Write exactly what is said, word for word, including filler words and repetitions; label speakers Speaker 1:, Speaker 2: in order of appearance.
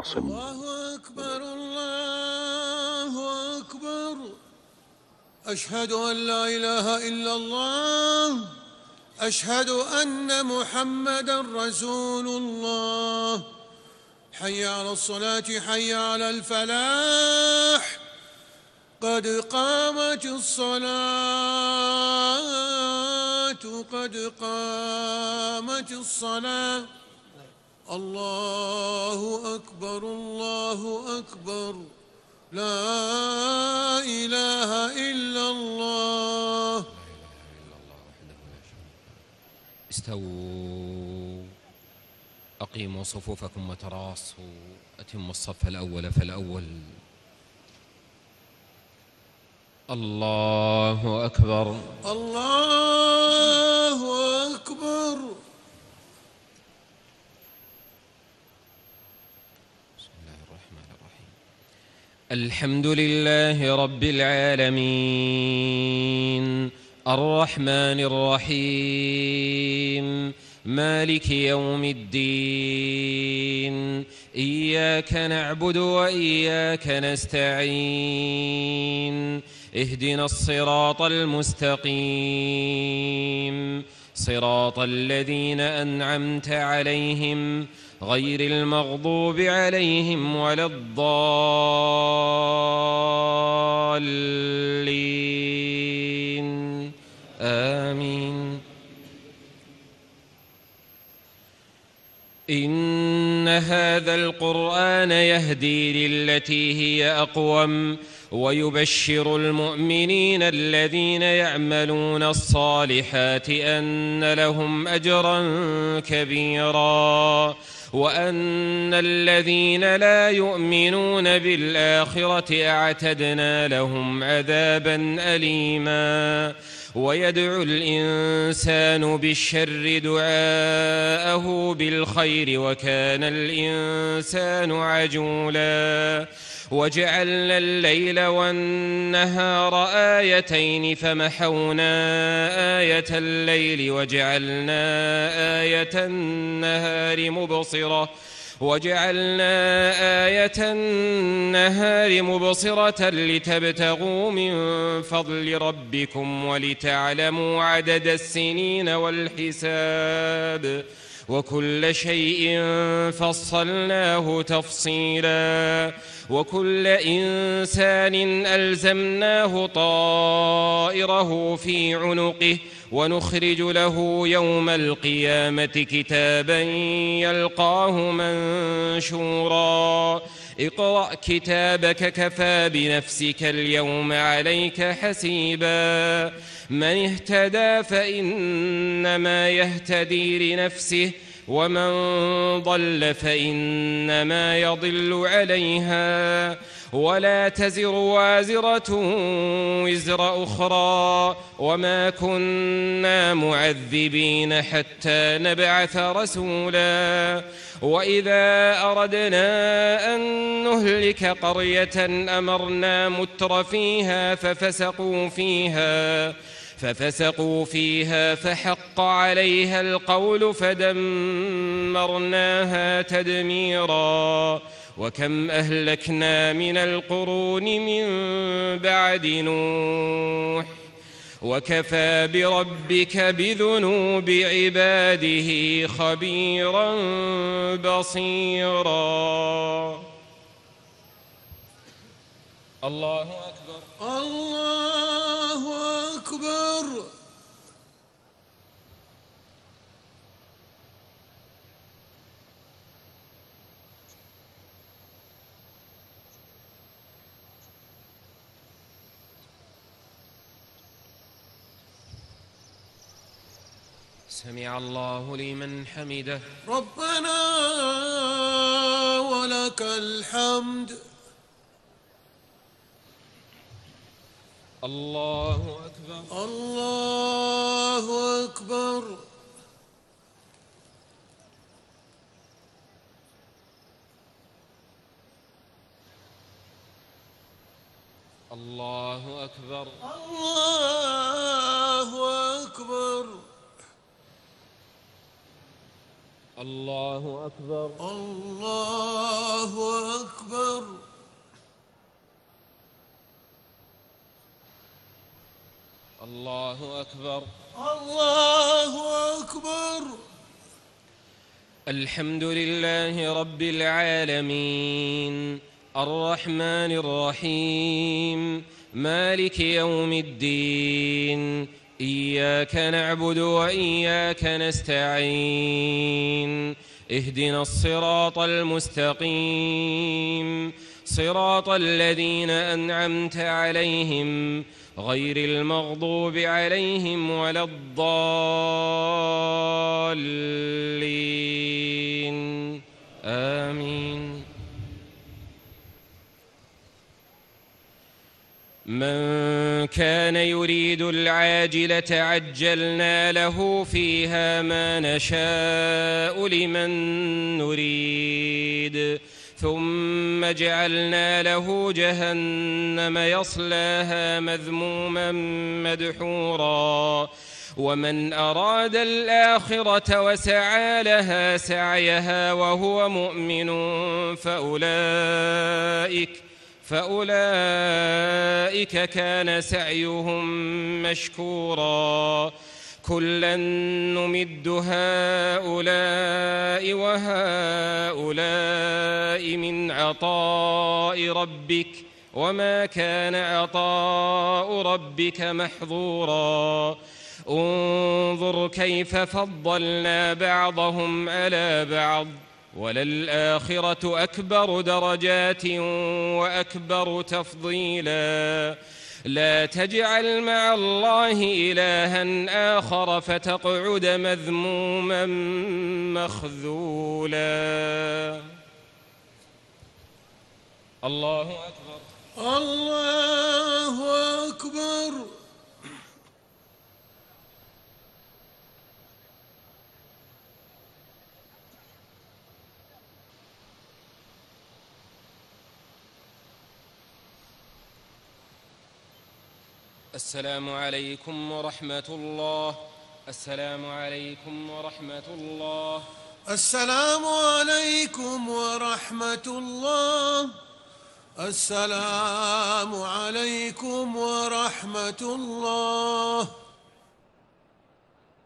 Speaker 1: عاصم.
Speaker 2: الله أكبر الله أكبر، أشهد أن لا إله إلا الله، أشهد أن محمدًا رسول الله. حي على الصلاة حي على الفلاح، قد قامت الصلاة قد قامت الصلاة. الله أكبر الله أكبر، لا إله إلا الله.
Speaker 3: استووا، أقيموا صفوفكم وتراصوا، أتموا الصف الأول فالأول. الله أكبر
Speaker 2: الله أكبر.
Speaker 3: بسم الله الرحمن الرحيم. الحمد لله رب العالمين، الرحمن الرحيم، مالك يوم الدين، إياك نعبد وإياك نستعين، اهدنا الصراط المستقيم، صراط الذين أنعمت عليهم غير المغضوب عليهم ولا الضالين، آمين. إن هذا القرآن يهدي للتي هي أقوم، ويبشر المؤمنين الذين يعملون الصالحات أن لهم أجرا كبيرا، وأن الذين لا يؤمنون بالآخرة أعتدنا لهم عذابا أليما. ويدعو الإنسان بالشر دعاءه بالخير، وكان الإنسان عجولا. وجعلنا الليل والنهار آيتين، فمحونا آية الليل وجعلنا آية النهار مبصرة وجعلنا آية النهار مبصرة لتبتغوا من فضل ربكم ولتعلموا عدد السنين والحساب، وكل شيء فصلناه تفصيلا. وكل إنسان ألزمناه طائره في عنقه، ونخرج له يوم القيامة كتابا يلقاه منشورا. اقرأ كتابك كفى بنفسك اليوم عليك حسيبا. من اهتدى فإنما يهتدي لنفسه، ومن ضل فإنما يضل عليها، ولا تزر وازرة وزر أخرى، وما كنا معذبين حتى نبعث رسولا. وإذا أردنا أن نهلك قرية أمرنا متر فيها ففسقوا فيها ففسقوا فيها فحق عليها القول فدمرناها تدميرا. وكم أهلكنا من القرون من بعد نوح، وكفى بربك بذنوب عباده خبيرا بصيرا. الله أكبر
Speaker 2: الله أكبر.
Speaker 3: سمع الله لمن حمده.
Speaker 2: ربنا ولك الحمد.
Speaker 3: الله أكبر
Speaker 2: الله أكبر.
Speaker 3: الله أكبر
Speaker 2: الله أكبر.
Speaker 3: الله أكبر
Speaker 2: الله
Speaker 3: الله أكبر.
Speaker 2: الله أكبر.
Speaker 3: الحمد لله رب العالمين الرحمن الرحيم مالك يوم الدين، إياك نعبد وإياك نستعين، اهدنا الصراط المستقيم، صراط الذين أنعمت عليهم غير المغضوب عليهم ولا الضالين، آمين. من كان يريد العاجلة عجلنا له فيها ما نشاء لمن نريد، ثم جعلنا له جهنم يصلاها مذموما مدحورا. ومن أراد الآخرة وسعى لها سعيها وهو مؤمن فأولئك فأولئك كان سعيهم مشكورا. كلا نمد هؤلاء وهؤلاء من عطاء ربك وما كان عطاء ربك محظورا. انظر كيف فضلنا بعضهم على بعض، وللآخرة أكبر درجات وأكبر تفضيلا. لا تجعل مع الله إلها آخر فتقعد مذموما مخذولا. الله أكبر.
Speaker 2: الله أكبر.
Speaker 3: السلام عليكم ورحمة الله. السلام عليكم ورحمة الله.
Speaker 2: السلام عليكم ورحمة الله. السلام عليكم ورحمة الله.